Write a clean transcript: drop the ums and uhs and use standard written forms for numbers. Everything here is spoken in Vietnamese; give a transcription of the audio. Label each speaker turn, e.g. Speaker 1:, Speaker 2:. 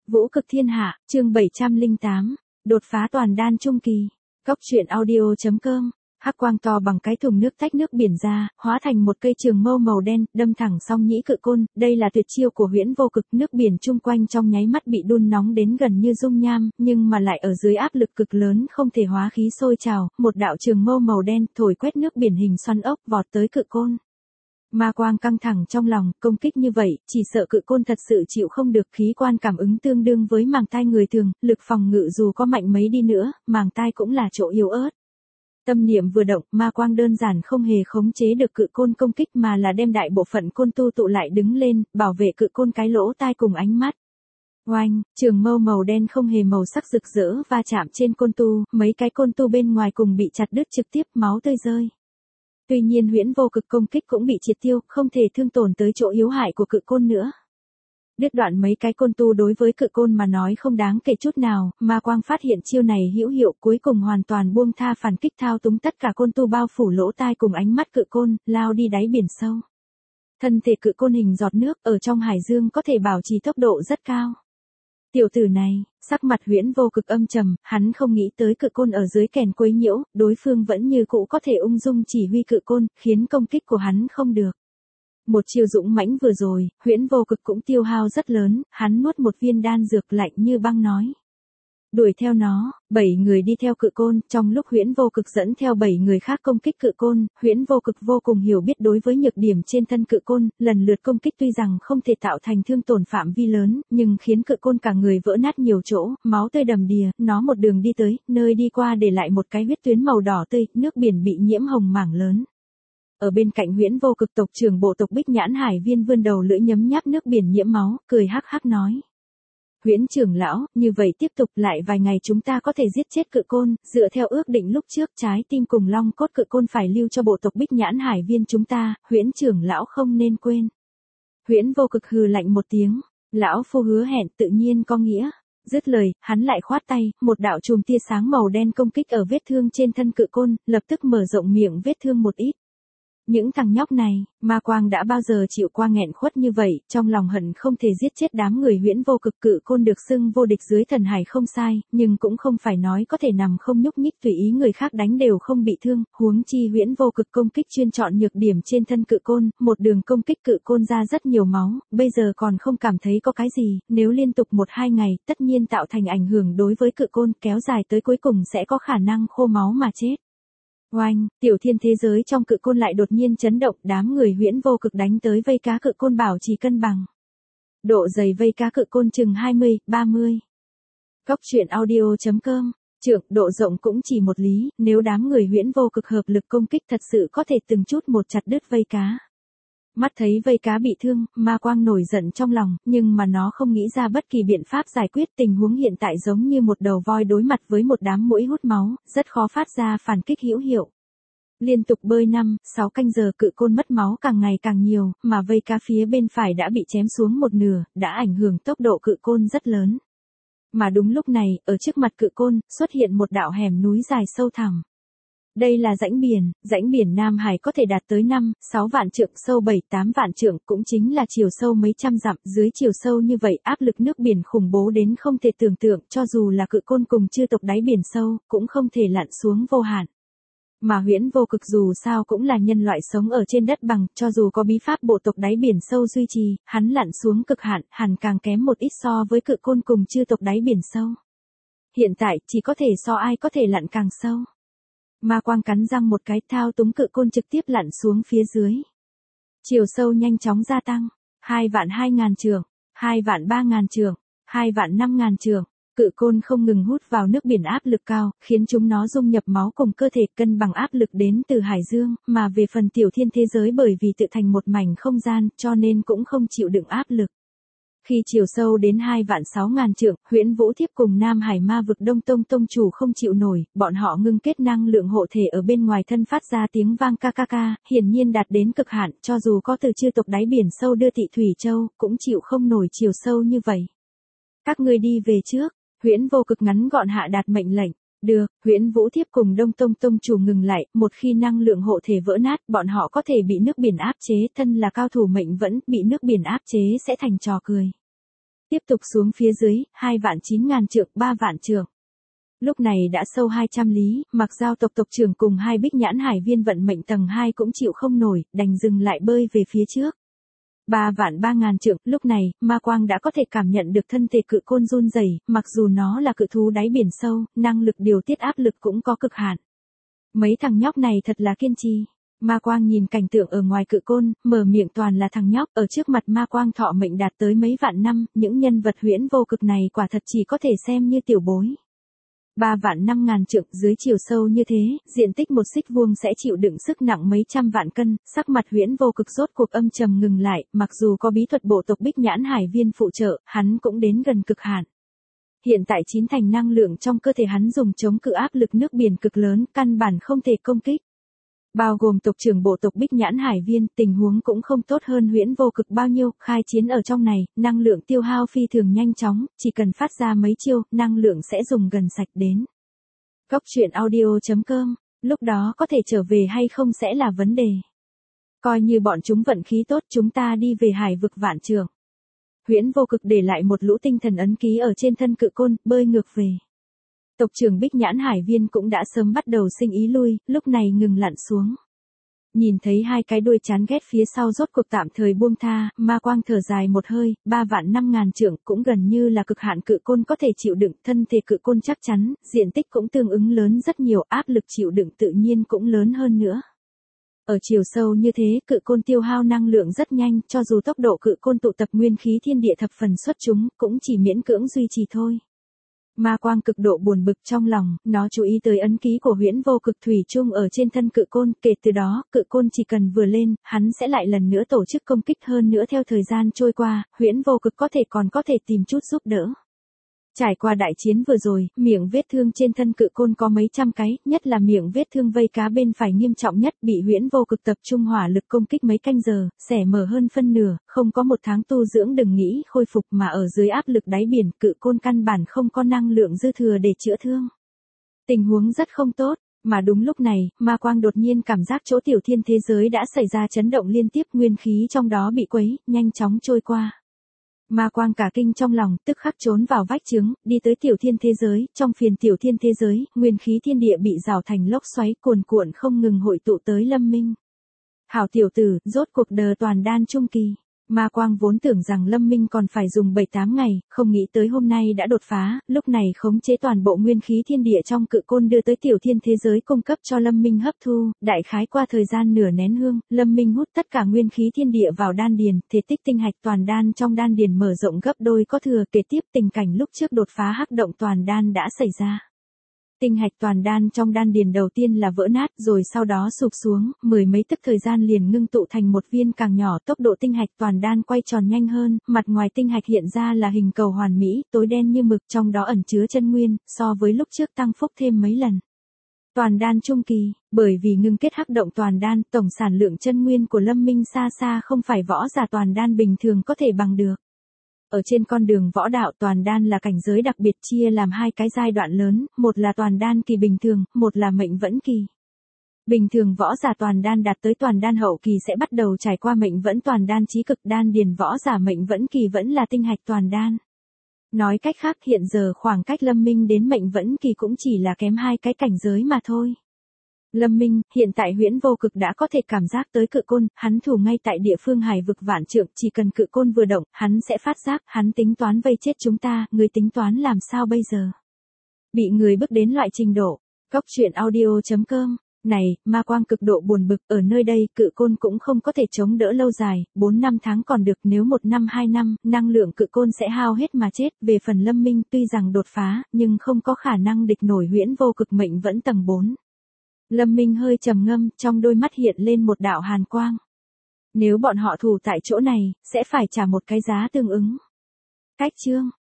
Speaker 1: Vũ cực thiên hạ, chương 708, đột phá toàn đan trung kỳ. Cốc truyện audio.com. Hắc quang to bằng cái thùng nước tách nước biển ra, hóa thành một cây trường mâu màu đen, đâm thẳng song nhĩ cự côn. Đây là tuyệt chiêu của Huyễn Vô Cực. Nước biển chung quanh trong nháy mắt bị đun nóng đến gần như dung nham, nhưng mà lại ở dưới áp lực cực lớn không thể hóa khí sôi trào. Một đạo trường mâu màu đen thổi quét nước biển hình xoắn ốc vọt tới cự côn. Ma quang căng thẳng trong lòng, công kích như vậy, chỉ sợ cự côn thật sự chịu không được. Khí quan cảm ứng tương đương với màng tai người thường, lực phòng ngự dù có mạnh mấy đi nữa, màng tai cũng là chỗ yếu ớt. Tâm niệm vừa động, ma quang đơn giản không hề khống chế được cự côn công kích mà là đem đại bộ phận côn tu tụ lại đứng lên, bảo vệ cự côn cái lỗ tai cùng ánh mắt. Oanh, trường mâu màu đen không hề màu sắc rực rỡ va chạm trên côn tu, mấy cái côn tu bên ngoài cùng bị chặt đứt trực tiếp, máu tươi rơi. Tuy nhiên Huyễn Vô Cực công kích cũng bị triệt tiêu, không thể thương tổn tới chỗ yếu hại của cự côn nữa. Đứt đoạn mấy cái côn tu đối với cự côn mà nói không đáng kể chút nào, ma quang phát hiện chiêu này hữu hiệu, cuối cùng hoàn toàn buông tha phản kích, thao túng tất cả côn tu bao phủ lỗ tai cùng ánh mắt cự côn, lao đi đáy biển sâu. Thân thể cự côn hình giọt nước ở trong hải dương có thể bảo trì tốc độ rất cao. Tiểu tử này, sắc mặt Huyễn Vô Cực âm trầm, hắn không nghĩ tới cự côn ở dưới kèn quấy nhiễu, đối phương vẫn như cũ có thể ung dung chỉ huy cự côn, khiến công kích của hắn không được. Một chiêu dũng mãnh vừa rồi, Huyễn Vô Cực cũng tiêu hao rất lớn, hắn nuốt một viên đan dược lạnh như băng nói. Đuổi theo nó, 7 người đi theo cự côn, trong lúc Huyễn Vô Cực dẫn theo 7 người khác công kích cự côn, Huyễn Vô Cực vô cùng hiểu biết đối với nhược điểm trên thân cự côn, lần lượt công kích tuy rằng không thể tạo thành thương tổn phạm vi lớn, nhưng khiến cự côn cả người vỡ nát nhiều chỗ, máu tươi đầm đìa, nó một đường đi tới, nơi đi qua để lại một cái huyết tuyến màu đỏ tươi, nước biển bị nhiễm hồng mảng lớn. Ở bên cạnh Huyễn Vô Cực tộc trưởng bộ tộc Bích Nhãn Hải Viên vươn đầu lưỡi nhấm nháp nước biển nhiễm máu, cười hắc hắc nói. Huyễn trưởng lão, như vậy tiếp tục lại vài ngày chúng ta có thể giết chết cự côn, dựa theo ước định lúc trước trái tim cùng long cốt cự côn phải lưu cho bộ tộc Bích Nhãn Hải Viên chúng ta, Huyễn trưởng lão không nên quên. Huyễn Vô Cực hừ lạnh một tiếng, lão phu hứa hẹn tự nhiên có nghĩa. Dứt lời, hắn lại khoát tay, một đạo chùm tia sáng màu đen công kích ở vết thương trên thân cự côn, lập tức mở rộng miệng vết thương một ít. Những thằng nhóc này, ma quang đã bao giờ chịu qua nghẹn khuất như vậy, trong lòng hận không thể giết chết đám người Huyễn Vô Cực. Cự côn được xưng vô địch dưới thần hải không sai, nhưng cũng không phải nói có thể nằm không nhúc nhích tùy ý người khác đánh đều không bị thương, huống chi Huyễn Vô Cực công kích chuyên chọn nhược điểm trên thân cự côn, một đường công kích cự côn ra rất nhiều máu, bây giờ còn không cảm thấy có cái gì, nếu liên tục 1-2 ngày, tất nhiên tạo thành ảnh hưởng đối với cự côn, kéo dài tới cuối cùng sẽ có khả năng khô máu mà chết. Oanh, tiểu thiên thế giới trong cự côn lại đột nhiên chấn động, đám người Huyễn Vô Cực đánh tới vây cá cự côn bảo trì cân bằng. Độ dày vây cá cự côn chừng 20-30. Cốc truyện audio.com, trượng, độ rộng cũng chỉ một lý, nếu đám người Huyễn Vô Cực hợp lực công kích thật sự có thể từng chút một chặt đứt vây cá. Mắt thấy vây cá bị thương, ma quang nổi giận trong lòng, nhưng mà nó không nghĩ ra bất kỳ biện pháp giải quyết. Tình huống hiện tại giống như một đầu voi đối mặt với một đám muỗi hút máu, rất khó phát ra phản kích hữu hiệu. Liên tục bơi 5-6 canh giờ cự côn mất máu càng ngày càng nhiều, mà vây cá phía bên phải đã bị chém xuống một nửa, đã ảnh hưởng tốc độ cự côn rất lớn. Mà đúng lúc này, ở trước mặt cự côn, xuất hiện một đạo hẻm núi dài sâu thẳm. Đây là rãnh biển Nam Hải có thể đạt tới 5-6 vạn trượng, sâu 7-8 vạn trượng, cũng chính là chiều sâu mấy trăm dặm. Dưới chiều sâu như vậy, áp lực nước biển khủng bố đến không thể tưởng tượng, cho dù là cự côn cùng chư tộc đáy biển sâu, cũng không thể lặn xuống vô hạn. Mà Huyễn Vô Cực dù sao cũng là nhân loại sống ở trên đất bằng, cho dù có bí pháp bộ tộc đáy biển sâu duy trì, hắn lặn xuống cực hạn, hẳn càng kém một ít so với cự côn cùng chư tộc đáy biển sâu. Hiện tại, chỉ có thể so ai có thể lặn càng sâu. Ma quang cắn răng một cái, thao túng cự côn trực tiếp lặn xuống phía dưới. Chiều sâu nhanh chóng gia tăng, 2.200.000 trượng, 2.300.000 trượng, 2.500.000 trượng. Cự côn không ngừng hút vào nước biển áp lực cao, khiến chúng nó dung nhập máu cùng cơ thể, cân bằng áp lực đến từ hải dương, mà về phần tiểu thiên thế giới bởi vì tự thành một mảnh không gian, cho nên cũng không chịu đựng áp lực. Khi chiều sâu đến 2.600.000 trượng, Huyễn Vũ Thiếp cùng Nam Hải Ma vực Đông Tông tông chủ không chịu nổi, bọn họ ngưng kết năng lượng hộ thể ở bên ngoài thân phát ra tiếng vang ca ca ca, hiển nhiên đạt đến cực hạn, cho dù có từ chư tộc đáy biển sâu đưa Tị Thủy Châu, cũng chịu không nổi chiều sâu như vậy. Các ngươi đi về trước, Huyễn Vô Cực ngắn gọn hạ đạt mệnh lệnh. Được, Huyễn Vũ Thiếp cùng Đông Tông tông chủ ngừng lại, một khi năng lượng hộ thể vỡ nát, bọn họ có thể bị nước biển áp chế, thân là cao thủ mệnh vẫn, bị nước biển áp chế sẽ thành trò cười. Tiếp tục xuống phía dưới, 2.900.000 trượng, 3 vạn trượng. Lúc này đã sâu 200 lý, Mặc Giao tộc tộc trưởng cùng hai Bích Nhãn Hải Viên vận mệnh tầng 2 cũng chịu không nổi, đành dừng lại bơi về phía trước. 3.300.000 trượng, lúc này, Ma Quang đã có thể cảm nhận được thân thể cự côn run rẩy, mặc dù nó là cự thú đáy biển sâu, năng lực điều tiết áp lực cũng có cực hạn. Mấy thằng nhóc này thật là kiên trì. Ma Quang nhìn cảnh tượng ở ngoài cự côn, mở miệng toàn là thằng nhóc, ở trước mặt Ma Quang thọ mệnh đạt tới mấy vạn năm, những nhân vật huyễn vô cực này quả thật chỉ có thể xem như tiểu bối. 3.500.000 trượng, dưới chiều sâu như thế, diện tích một xích vuông sẽ chịu đựng sức nặng mấy trăm vạn cân, sắc mặt huyễn vô cực rốt cuộc âm trầm ngừng lại, mặc dù có bí thuật bộ tộc Bích Nhãn Hải Viên phụ trợ, hắn cũng đến gần cực hạn. Hiện tại chín thành năng lượng trong cơ thể hắn dùng chống cự áp lực nước biển cực lớn, căn bản không thể công kích. Bao gồm tộc trưởng bộ tộc Bích Nhãn Hải Viên, tình huống cũng không tốt hơn huyễn vô cực bao nhiêu, khai chiến ở trong này, năng lượng tiêu hao phi thường nhanh chóng, chỉ cần phát ra mấy chiêu, năng lượng sẽ dùng gần sạch đến. Cốc truyện audio.com, lúc đó có thể trở về hay không sẽ là vấn đề. Coi như bọn chúng vận khí tốt, chúng ta đi về hải vực vạn trường. Huyễn vô cực để lại một lũ tinh thần ấn ký ở trên thân cự côn, bơi ngược về. Tộc trưởng Bích Nhãn Hải Viên cũng đã sớm bắt đầu sinh ý lui, lúc này ngừng lặn xuống. Nhìn thấy hai cái đuôi chán ghét phía sau rốt cuộc tạm thời buông tha, Ma Quang thở dài một hơi, 3.500.000 trượng cũng gần như là cực hạn cự côn có thể chịu đựng, thân thể cự côn chắc chắn, diện tích cũng tương ứng lớn rất nhiều, áp lực chịu đựng tự nhiên cũng lớn hơn nữa. Ở chiều sâu như thế, cự côn tiêu hao năng lượng rất nhanh, cho dù tốc độ cự côn tụ tập nguyên khí thiên địa thập phần xuất chúng, cũng chỉ miễn cưỡng duy trì thôi. Ma Quang cực độ buồn bực trong lòng, nó chú ý tới ấn ký của huyễn vô cực thủy chung ở trên thân cự côn, kể từ đó, cự côn chỉ cần vừa lên, hắn sẽ lại lần nữa tổ chức công kích hơn nữa theo thời gian trôi qua, huyễn vô cực có thể tìm chút giúp đỡ. Trải qua đại chiến vừa rồi, miệng vết thương trên thân cự côn có mấy trăm cái, nhất là miệng vết thương vây cá bên phải nghiêm trọng nhất, bị huyễn vô cực tập trung hỏa lực công kích mấy canh giờ, xẻ mở hơn phân nửa, không có một tháng tu dưỡng đừng nghĩ khôi phục mà ở dưới áp lực đáy biển, cự côn căn bản không có năng lượng dư thừa để chữa thương. Tình huống rất không tốt, mà đúng lúc này, Ma Quang đột nhiên cảm giác chỗ tiểu thiên thế giới đã xảy ra chấn động liên tiếp, nguyên khí trong đó bị quấy, nhanh chóng trôi qua. Ma Quang cả kinh trong lòng, tức khắc trốn vào vách trứng, đi tới tiểu thiên thế giới, trong phiền tiểu thiên thế giới, nguyên khí thiên địa bị rào thành lốc xoáy cuồn cuộn không ngừng hội tụ tới Lâm Minh. Hảo tiểu tử, rốt cuộc đờ toàn đan trung kỳ. Ma Quang vốn tưởng rằng Lâm Minh còn phải dùng 7-8 ngày, không nghĩ tới hôm nay đã đột phá, lúc này khống chế toàn bộ nguyên khí thiên địa trong cự côn đưa tới tiểu thiên thế giới cung cấp cho Lâm Minh hấp thu, đại khái qua thời gian nửa nén hương, Lâm Minh hút tất cả nguyên khí thiên địa vào đan điền, thể tích tinh hạch toàn đan trong đan điền mở rộng gấp đôi có thừa, kế tiếp tình cảnh lúc trước đột phá hắc động toàn đan đã xảy ra. Tinh hạch toàn đan trong đan điền đầu tiên là vỡ nát rồi sau đó sụp xuống, mười mấy tức thời gian liền ngưng tụ thành một viên càng nhỏ, tốc độ tinh hạch toàn đan quay tròn nhanh hơn, mặt ngoài tinh hạch hiện ra là hình cầu hoàn mỹ, tối đen như mực, trong đó ẩn chứa chân nguyên, so với lúc trước tăng phúc thêm mấy lần. Toàn đan trung kỳ, bởi vì ngưng kết hắc động toàn đan, tổng sản lượng chân nguyên của Lâm Minh xa xa không phải võ giả toàn đan bình thường có thể bằng được. Ở trên con đường võ đạo toàn đan là cảnh giới đặc biệt chia làm hai cái giai đoạn lớn, một là toàn đan kỳ bình thường, một là mệnh vẫn kỳ. Bình thường võ giả toàn đan đạt tới toàn đan hậu kỳ sẽ bắt đầu trải qua mệnh vẫn toàn đan chí cực, đan điền võ giả mệnh vẫn kỳ vẫn là tinh hạch toàn đan. Nói cách khác hiện giờ khoảng cách Lâm Minh đến mệnh vẫn kỳ cũng chỉ là kém hai cái cảnh giới mà thôi. Lâm Minh, hiện tại huyễn vô cực đã có thể cảm giác tới cự côn, hắn thủ ngay tại địa phương hải vực vạn trượng, chỉ cần cự côn vừa động, hắn sẽ phát giác, hắn tính toán vây chết chúng ta, người tính toán làm sao bây giờ? Bị người bước đến loại trình độ. Cốc truyện audio.com, này, Ma Quang cực độ buồn bực, ở nơi đây, cự côn cũng không có thể chống đỡ lâu dài, 4-5 tháng còn được, nếu 1 năm 2 năm, năng lượng cự côn sẽ hao hết mà chết, về phần Lâm Minh tuy rằng đột phá, nhưng không có khả năng địch nổi huyễn vô cực mệnh vẫn tầng 4. Lâm Minh hơi trầm ngâm, trong đôi mắt hiện lên một đạo hàn quang. Nếu bọn họ thủ tại chỗ này, sẽ phải trả một cái giá tương ứng. Cách chương